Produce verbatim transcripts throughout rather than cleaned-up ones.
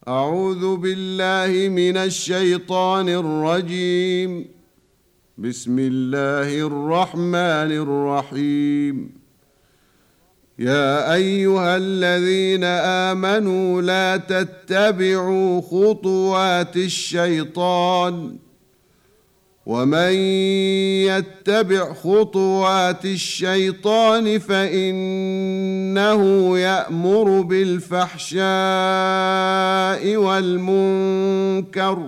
أعوذ بالله من الشيطان الرجيم. بسم الله الرحمن الرحيم. يا أيها الذين آمنوا لا تتبعوا خطوات الشيطان، ومن يتبع خطوات الشيطان فإنه يأمر بالفحشاء والمنكر،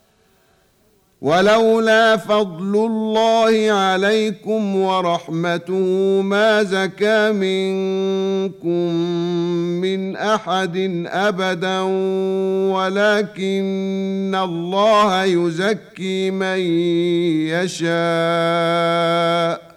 ولولا فضل الله عليكم ورحمته ما زكى منكم من أحد أبدا، ولكن الله يزكي من يشاء،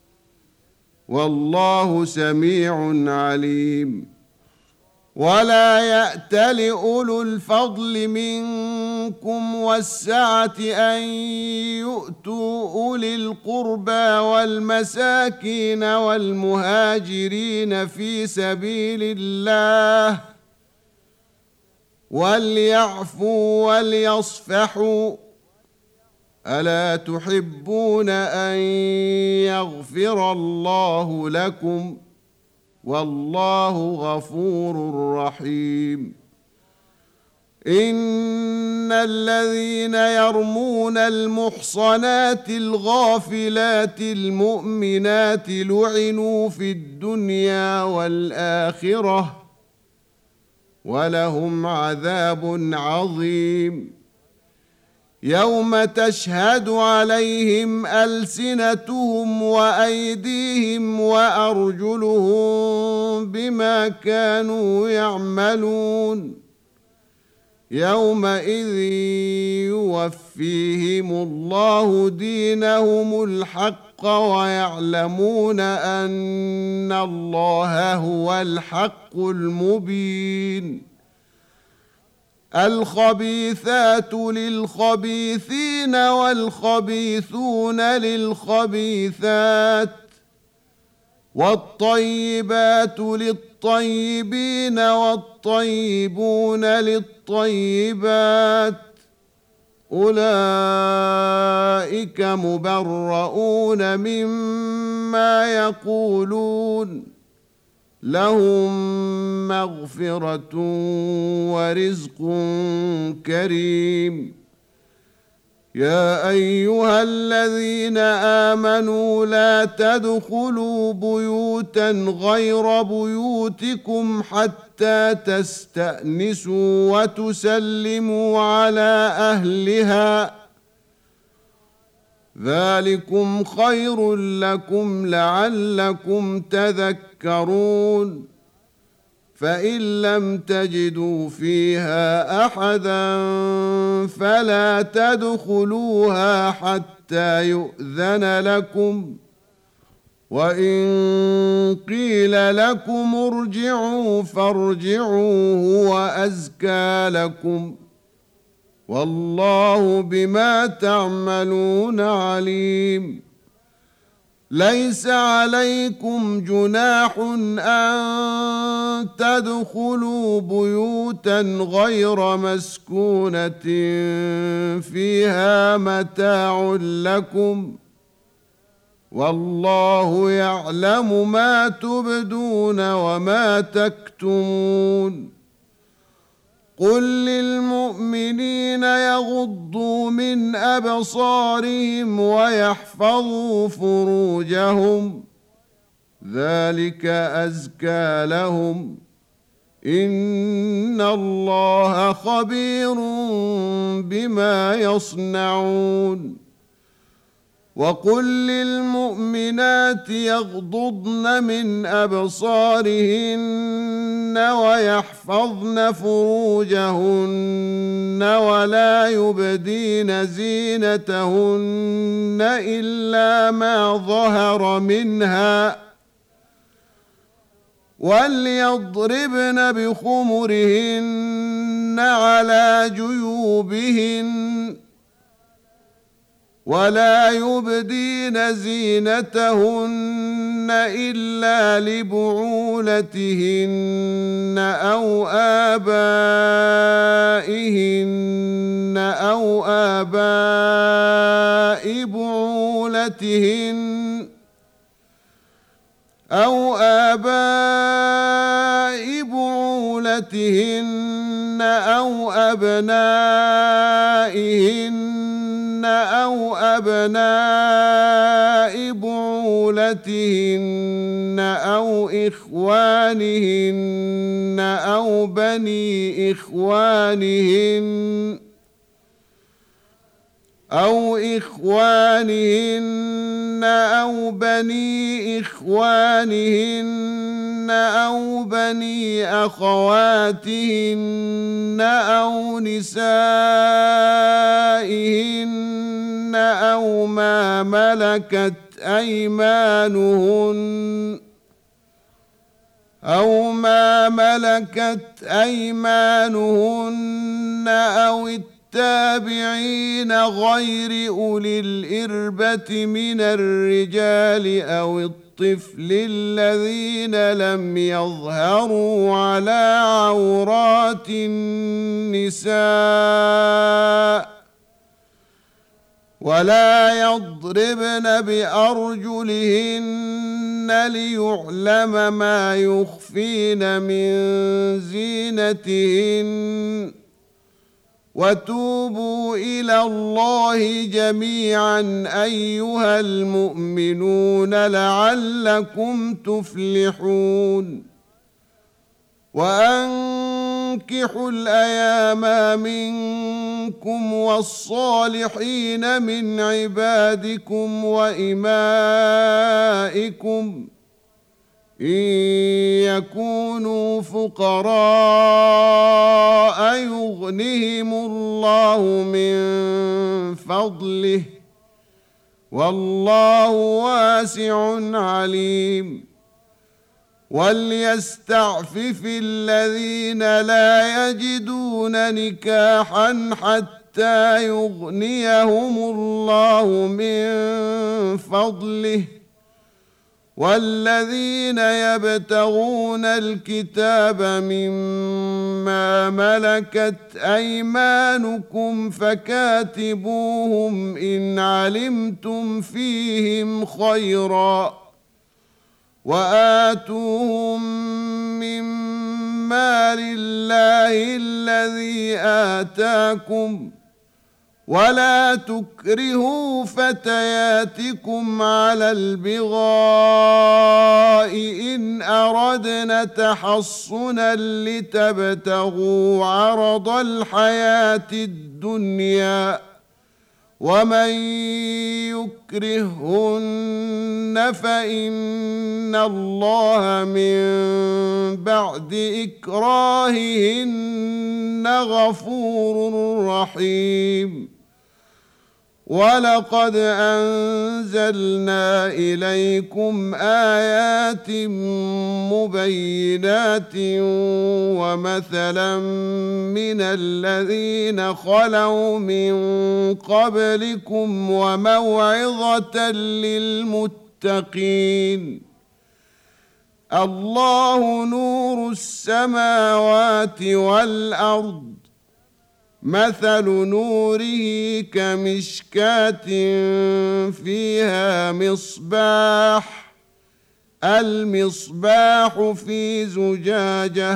والله سميع عليم. ولا يأتل أولو الفضل منكم والسعة أن يؤتوا أولي القربى والمساكين والمهاجرين في سبيل الله، وليعفوا وليصفحوا، ألا تحبون أن يغفر الله لكم؟ والله غفور رحيم. إن الذين يرمون المحصنات الغافلات المؤمنات لعنوا في الدنيا والآخرة، ولهم عذاب عظيم. يوم تشهد عليهم ألسنتهم وأيديهم وأرجلهم بما كانوا يعملون، يومئذ يوفيهم الله دينهم الحق ويعلمون أن الله هو الحق المبين. الخبيثات للخبيثين والخبيثون للخبيثات، والطيبات للطيبين والطيبون للطيبات، أولئك مبرؤون مما يقولون، لهم مغفرة ورزق كريم. يا أيها الذين آمنوا لا تدخلوا بيوتا غير بيوتكم حتى تستأنسوا وتسلموا على أهلها، ذلكم خير لكم لعلكم تذكرون. فإن لم تجدوا فيها أحدا فلا تدخلوها حتى يؤذن لكم، وإن قيل لكم ارجعوا فارجعوا هو أزكى لكم، والله بما تعملون عليم. ليس عليكم جناح أن تدخلوا بيوتا غير مسكونة فيها متاع لكم، والله يعلم ما تبدون وما تكتمون. قل للمؤمنين يغضوا من أبصارهم ويحفظوا فروجهم، ذلك أزكى لهم، إن الله خبير بما يصنعون. وقل للمؤمنات يغضضن من أبصارهن ويحفظن فروجهن ولا يبدين زينتهن إلا ما ظهر منها، وليضربن بخمرهن على جيوبهن، ولا يبدين زينتهن إلا لبعولتهن أو آبائهن بعولتهن أو آباء بعولتهن أو أبنائهن أو أبناء بعولتهن أو إخوانهن أو بني إخوانهن أو إخوانهن أو بني إخوانهن أو بني أخواتهن أو نسائهن أو ما ملكت أيمانهن أو ما ملكت أيمانهن أو التابعين غير أولي الإربة من الرجال أو الطفل الذين لم يظهروا على عورات النساء ولا يضربن بأرجلهن ليعلم ما يخفين من زينتهن وتوبوا إلى الله جميعا أيها المؤمنون لعلكم تفلحون وأنكحوا الأيام منكم والصالحين من عبادكم وإمائكم إن يكونوا فقراء يغنهم الله من فضله والله واسع عليم وليستعفف الذين لا يجدون نكاحا حتى يغنيهم الله من فضله والذين يبتغون الكتاب مما ملكت أيمانكم فكاتبوهم إن علمتم فيهم خيرا وآتوهم من مال الله الذي آتاكم ولا تكرهوا فتياتكم على البغاء إن أردنا تحصنا لتبتغوا عرض الحياة الدنيا ومن يكرهن فإن الله من بعد إكراههن غفور رحيم ولقد أنزلنا إليكم آيات مبينات ومثلا من الذين خلوا من قبلكم وموعظة للمتقين الله نور السماوات والأرض مثل نوره كمشكاة فيها مصباح المصباح في زجاجة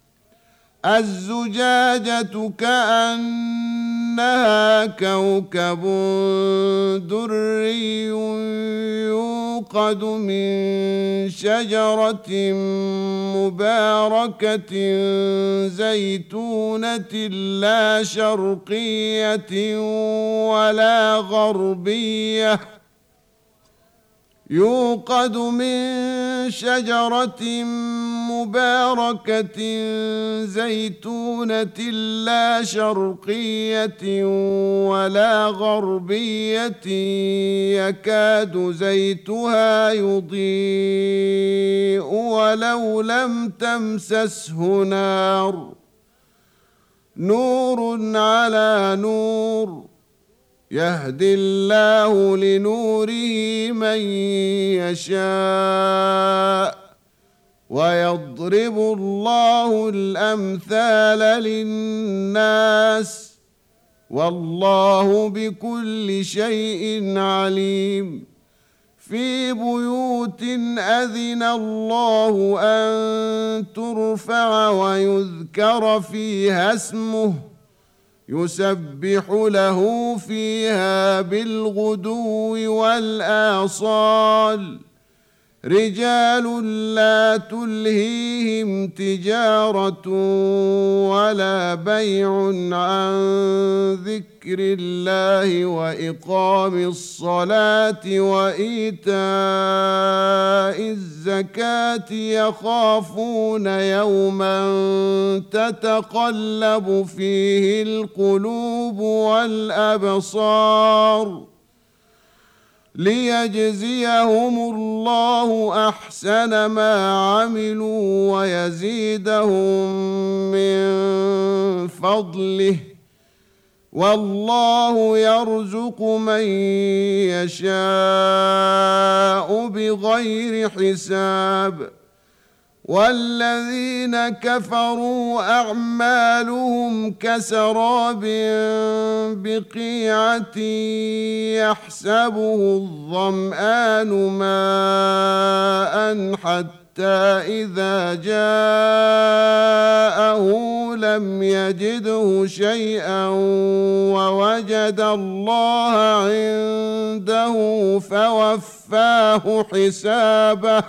الزجاجة كأنها كوكب دري يوقد من شجرة مباركة زيتونة لا شرقية ولا غربية يوقد من شجرة مباركة زيتونة لا شرقية ولا غربية يكاد زيتها يضيء ولو لم تمسسه نار نور على نور يهدي الله لنوره من يشاء ويضرب الله الأمثال للناس والله بكل شيء عليم في بيوت أذن الله أن ترفع ويذكر فيها اسمه يسبح له فيها بالغدو والآصال رجال لا تلهيهم تجارة ولا بيع عن ذكر الله وإقام الصلاة وإيتاء الزكاة يخافون يوما تتقلب فيه القلوب والأبصار ليجزيهم الله أحسن ما عملوا ويزيدهم من فضله والله يرزق من يشاء بغير حساب والذين كفروا أعمالهم كسراب بقيعة يحسبه الظمآن ماء حتى إذا جاءه لم يجده شيئا ووجد الله عنده فوفاه حسابه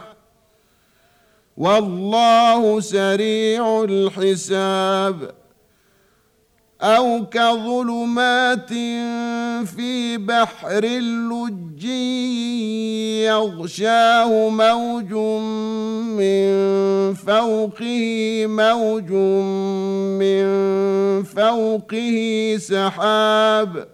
والله سريع الحساب أو كظلمات في بحر اللج يغشاه موج من فوقه موج من فوقه سحاب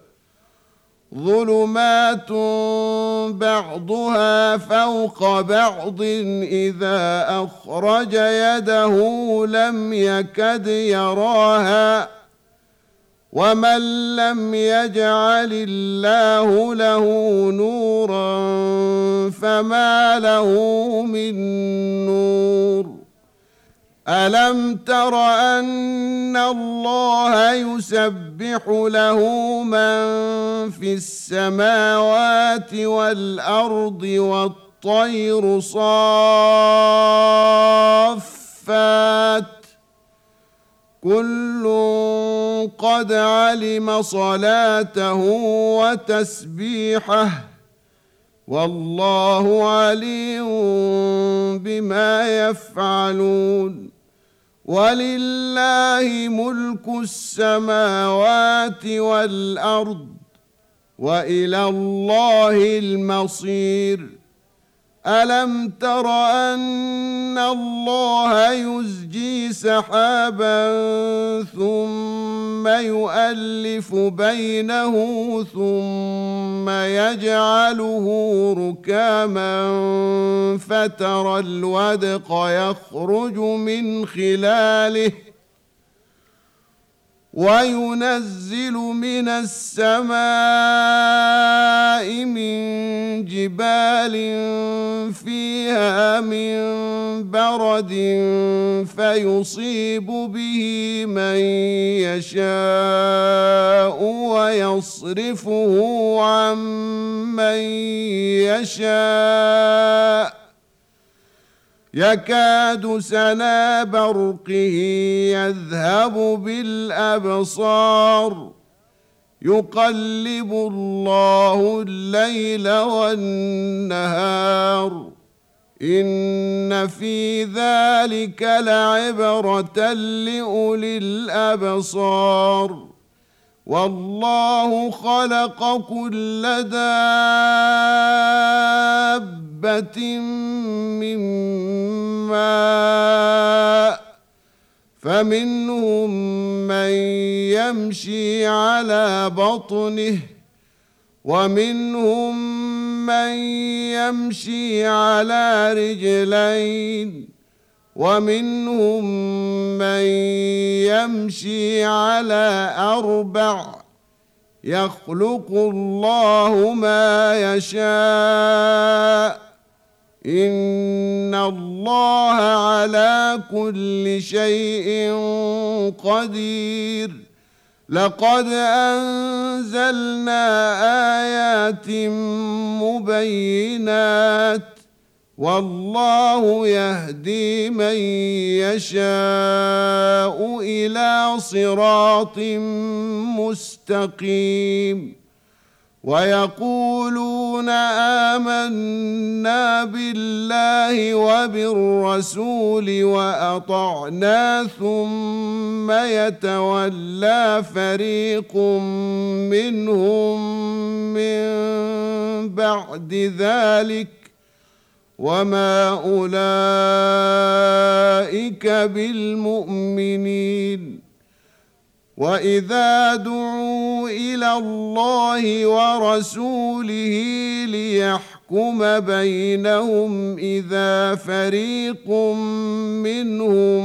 ظلمات بعضها فوق بعض إذا أخرج يده لم يكد يراها ومن لم يجعل الله له نورا فما له من نور ألم تر أن الله يسبح له من في السماوات والأرض والطير صافات كل قد علم صلاته وتسبيحه والله عليم بما يفعلون ولله ملك السماوات والأرض وإلى الله المصير ألم تر أن الله يزجي سحابا ثم يؤلف بينه ثم يجعله ركاما فترى الودق يخرج من خلاله وينزل من السماء من جبال فيها من برد فيصيب به من يشاء ويصرفه عن من يشاء يكاد سنا برقه يذهب بالأبصار يقلب الله الليل والنهار إن في ذلك لعبرة لأولي الأبصار والله خلق كل دابة من ماء فمنهم من يمشي على بطنه ومنهم من يمشي على رجلين ومنهم من يمشي على أربع يخلق الله ما يشاء إن الله على كل شيء قدير لقد أنزلنا آيات مبينات والله يهدي من يشاء إلى صراط مستقيم ويقولون آمنا بالله وبالرسول وأطعنا ثم يتولى فريق منهم من بعد ذلك وما أولئك بالمؤمنين وإذا دعوا إلى الله ورسوله ليحكم بينهم إذا فريق منهم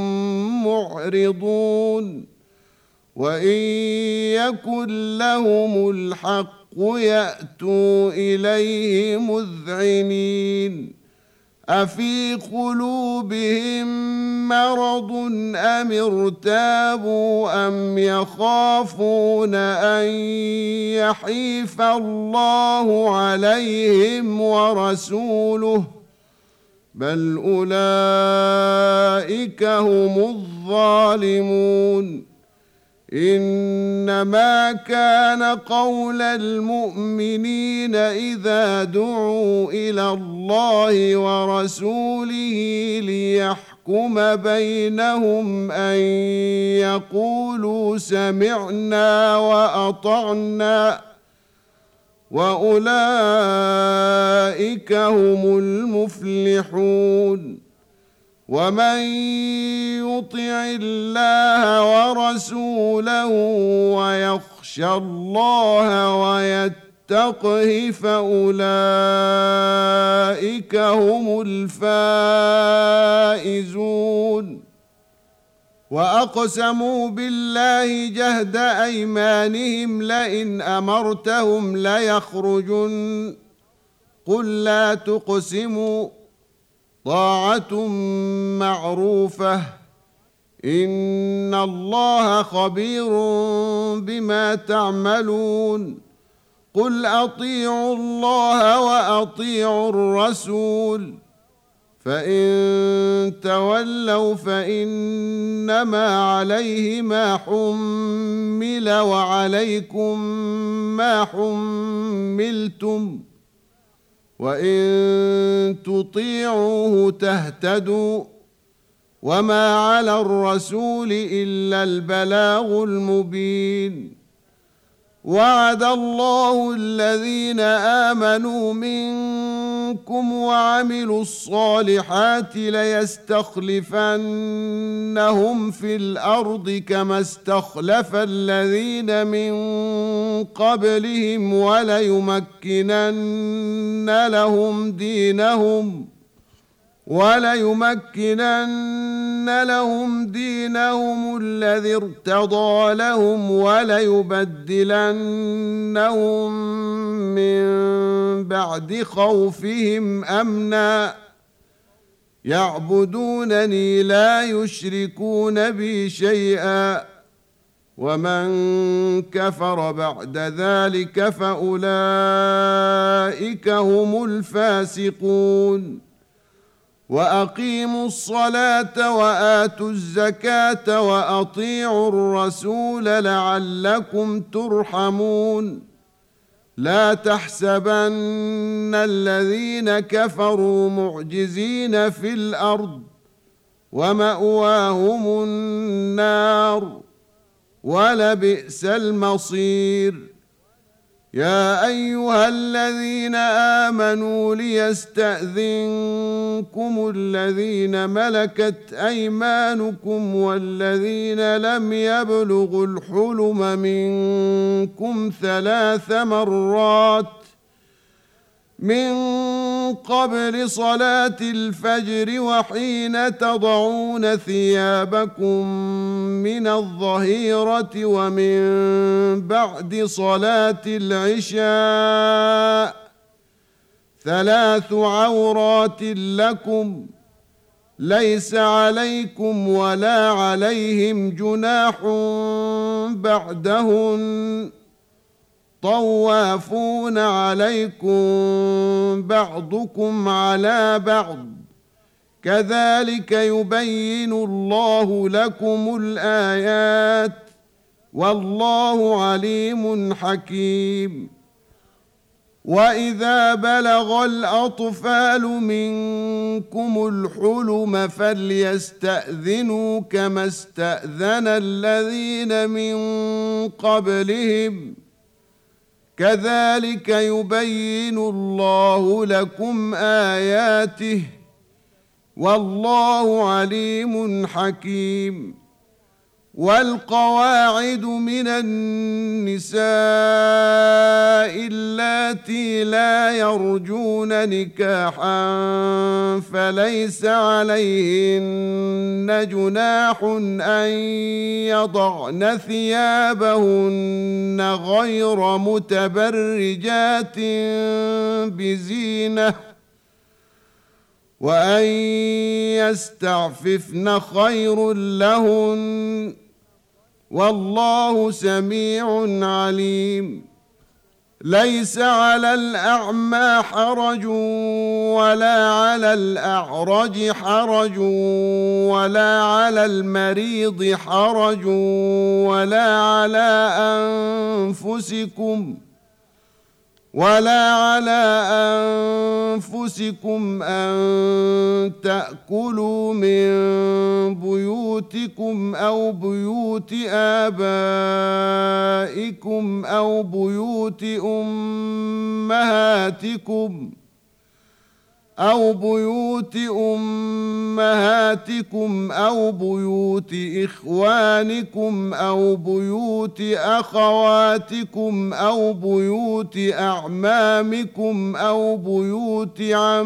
معرضون وإن يكن لهم الحق يأتوا إليه مذعنين أفي قلوبهم مرض أم ارتابوا أم يخافون أن يحيف الله عليهم ورسوله بل أولئك هم الظالمون إنما كان قول المؤمنين إذا دعوا إلى الله ورسوله ليحكم بينهم أن يقولوا سمعنا وأطعنا وأولئك هم المفلحون ومن يطع الله ورسوله ويخشى الله ويتقه فأولئك هم الفائزون وأقسموا بالله جهد أيمانهم لئن أمرتهم ليخرجن قل لا تقسموا طاعة معروفة إن الله خبير بما تعملون قل أطيعوا الله وأطيعوا الرسول فإن تولوا فإنما عليه ما حمل وعليكم ما حملتم وإن تطيعوه تهتدوا وما على الرسول إلا البلاغ المبين وعد الله الذين آمنوا منكم وعملوا الصالحات ليستخلفنهم في الأرض كما استخلف الذين من قبلهم وليمكنن لهم دينهم وليمكنن لهم دينهم الذي ارتضى لهم وليبدلنهم من بعد خوفهم أمنا يعبدونني لا يشركون بي شيئا ومن كفر بعد ذلك فأولئك هم الفاسقون وأقيموا الصلاة وآتوا الزكاة وأطيعوا الرسول لعلكم ترحمون لا تحسبن الذين كفروا معجزين في الأرض ومأواهم النار ولبئس المصير يا أيها الذين آمنوا ليستأذنكم الذين ملكت أيمانكم والذين لم يبلغوا الحلم منكم ثلاث مرات من قبل صلاة الفجر وحين تضعون ثيابكم من الظهيرة ومن بعد صلاة العشاء ثلاث عورات لكم ليس عليكم ولا عليهم جناح بعدهن طوافون عليكم بعضكم على بعض كذلك يبين الله لكم الآيات والله عليم حكيم. وإذا بلغ الأطفال منكم الحلم فليستأذنوا كما استأذن الذين من قبلهم كذلك يبين الله لكم آياته والله عليم حكيم. والقواعد من النساء اللاتي لا يرجون نكاحا فليس عليهن جناح أن يضعن ثيابهن غير متبرجات بزينة وأن يستعففن خير لهن والله سميع عليم. ليس على الأعمى حرج ولا على الأعرج حرج ولا على المريض حرج ولا على أنفسكم ولا على أنفسكم أن تأكلوا من بيوتكم أو بيوت آبائكم أو بيوت أمهاتكم أو بيوت أمهاتكم أو بيوت إخوانكم أو بيوت أخواتكم أو بيوت أعمامكم أو بيوت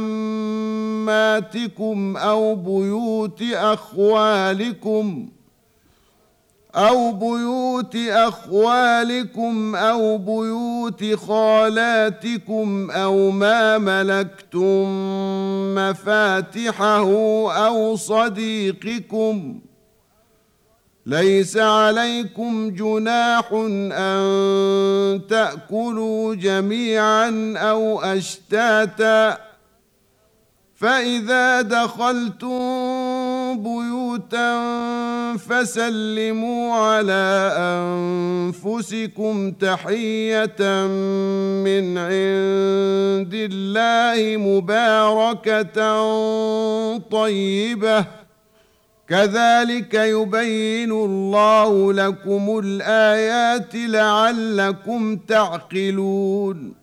عماتكم أو بيوت أخوالكم أو بيوت أخوالكم أو بيوت خالاتكم أو ما ملكتم مفاتحه أو صديقكم. ليس عليكم جناح أن تأكلوا جميعا أو أشتاتا فإذا دخلتم بيوتا فسلموا على أنفسكم تحية من عند الله مباركة طيبة كذلك يبين الله لكم الآيات لعلكم تعقلون.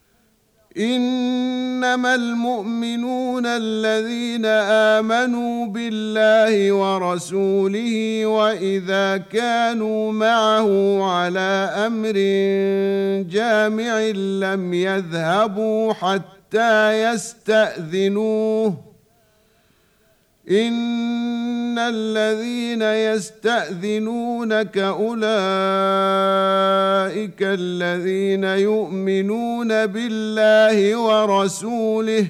إنما المؤمنون الذين آمنوا بالله ورسوله وإذا كانوا معه على أمر جامع لم يذهبوا حتى يستأذنوه إن الذين يستأذنونك أولئك الذين يؤمنون بالله ورسوله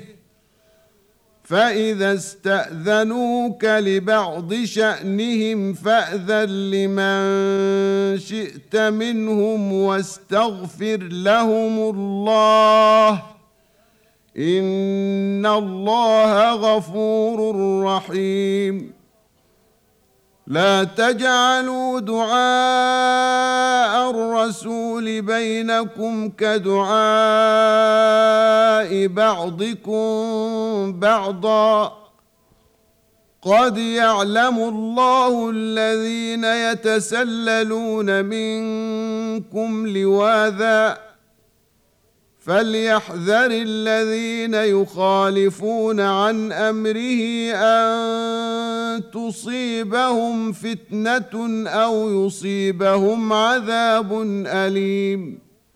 فإذا استأذنوك لبعض شأنهم فأذن لمن شئت منهم واستغفر لهم الله إن الله غفور رحيم. لا تجعلوا دعاء الرسول بينكم كدعاء بعضكم بعضا قد يعلم الله الذين يتسللون منكم لواذا فليحذر الذين يخالفون عن أمره أن تصيبهم فتنة أو يصيبهم عذاب أليم.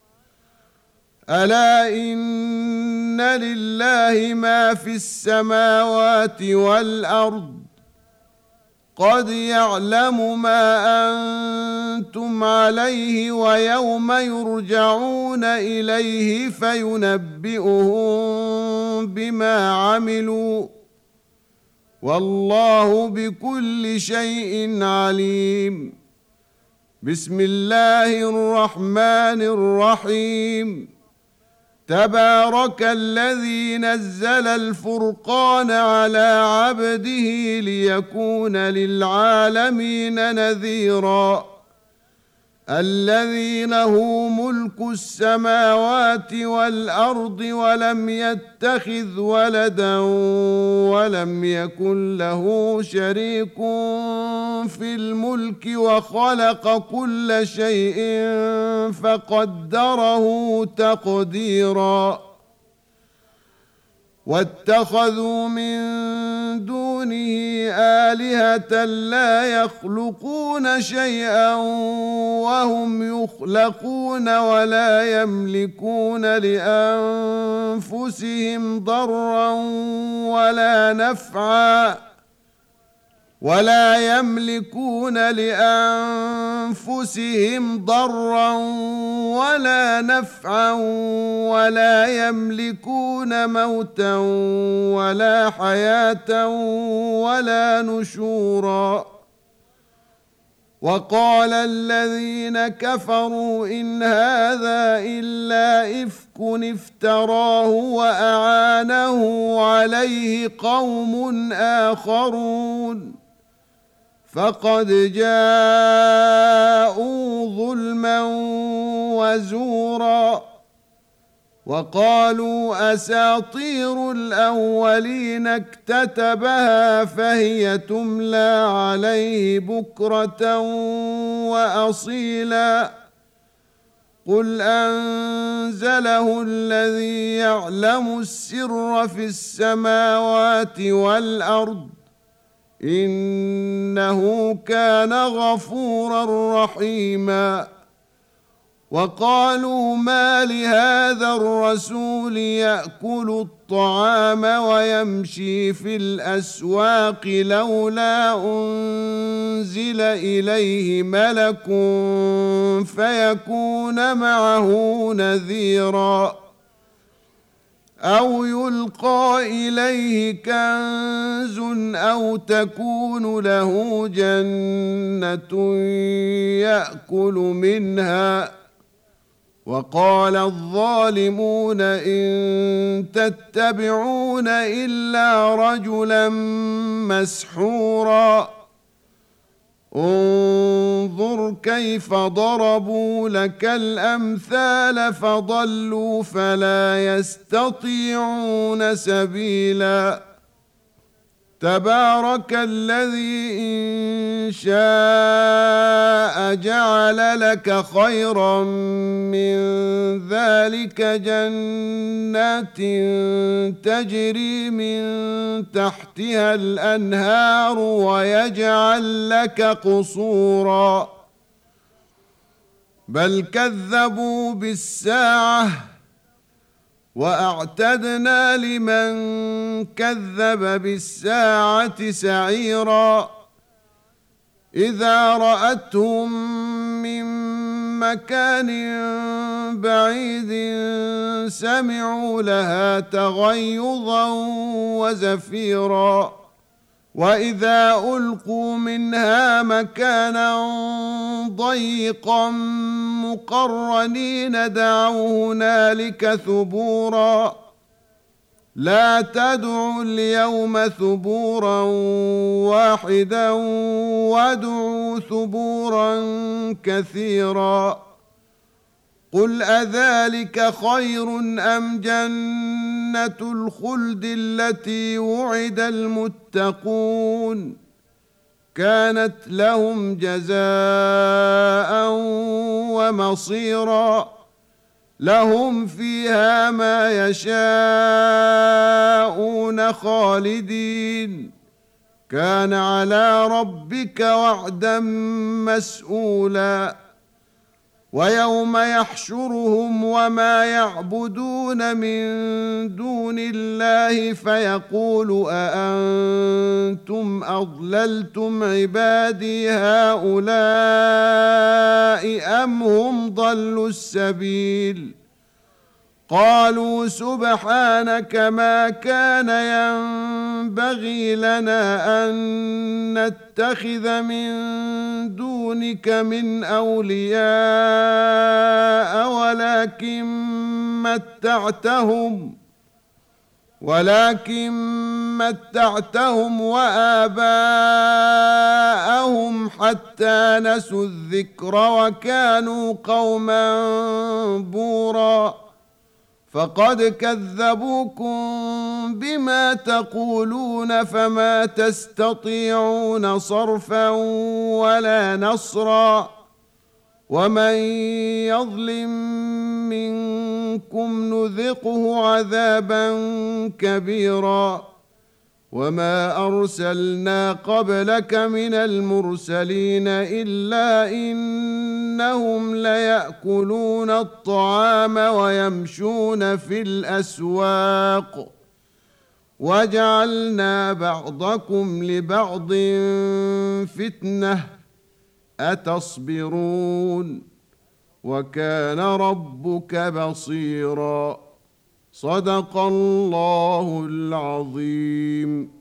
ألا إن لله ما في السماوات والأرض قد يعلم ما أنتم عليه ويوم يرجعون إليه فينبئهم بما عملوا والله بكل شيء عليم. بسم الله الرحمن الرحيم. تبارك الذي نزل الفرقان على عبده ليكون للعالمين نذيرا. الذي له ملك السماوات والأرض ولم يتخذ ولدا ولم يكن له شريك في الملك وخلق كل شيء فقدره تقديرا. واتخذوا من دونه آلهة لا يخلقون شيئا وهم يخلقون ولا يملكون لأنفسهم ضرا ولا نفعا ولا يملكون لأنفسهم ضرا ولا نفعا ولا يملكون موتا ولا حياة ولا نشورا. وقال الذين كفروا إن هذا إلا إفك افتراه وأعانه عليه قوم آخرون فقد جاءوا ظلما وزورا. وقالوا أساطير الأولين اكتتبها فهي تملى عليه بكرة وأصيلا. قل أنزله الذي يعلم السر في السماوات والأرض إنه كان غفورا رحيما. وقالوا ما لهذا الرسول يأكل الطعام ويمشي في الأسواق لولا أنزل إليه ملك فيكون معه نذيرا أو يلقى إليه كنز أو تكون له جنة يأكل منها. وقال الظالمون إن تتبعون إلا رجلا مسحورا. انظر كيف ضربوا لك الأمثال فضلوا فلا يستطيعون سبيلا. تبارك الذي إن شاء جعل لك خيرا من ذلك جنات تجري من تحتها الأنهار ويجعل لك قصورا. بل كذبوا بالساعة وأعتدنا لمن كذب بالساعة سعيرا. إذا رأتهم من مكان بعيد سمعوا لها تغيظا وزفيرا. وإذا ألقوا منها مكانا ضيقا مقرنين دعوا هنالك ثبورا. لا تدعوا اليوم ثبورا واحدا وادعوا ثبورا كثيرا. قل أذلك خير أم جنة الخلد التي وعد المتقون كانت لهم جزاء ومصيرا. لهم فيها ما يشاءون خالدين كان على ربك وعدا مسئولا. ويوم يحشرهم وما يعبدون من دون الله فيقول أأنتم أضللتم عبادي هؤلاء أم هم ضلوا السبيل قالوا سبحانك ما كان ينبغي لنا أن نتخذ من دونك من أولياء ولكن متعتهم ولكن متعتهم وآباءهم حتى نسوا الذكر وكانوا قوما بورا فقد كذبوكم بما تقولون فما تستطيعون صرفا ولا نصرا ومن يظلم منكم نذقه عذابا كبيرا وما أرسلنا قبلك من المرسلين إلا إنهم ليأكلون الطعام ويمشون في الأسواق وجعلنا بعضكم لبعض فتنة أتصبرون وكان ربك بصيرا صدق الله العظيم.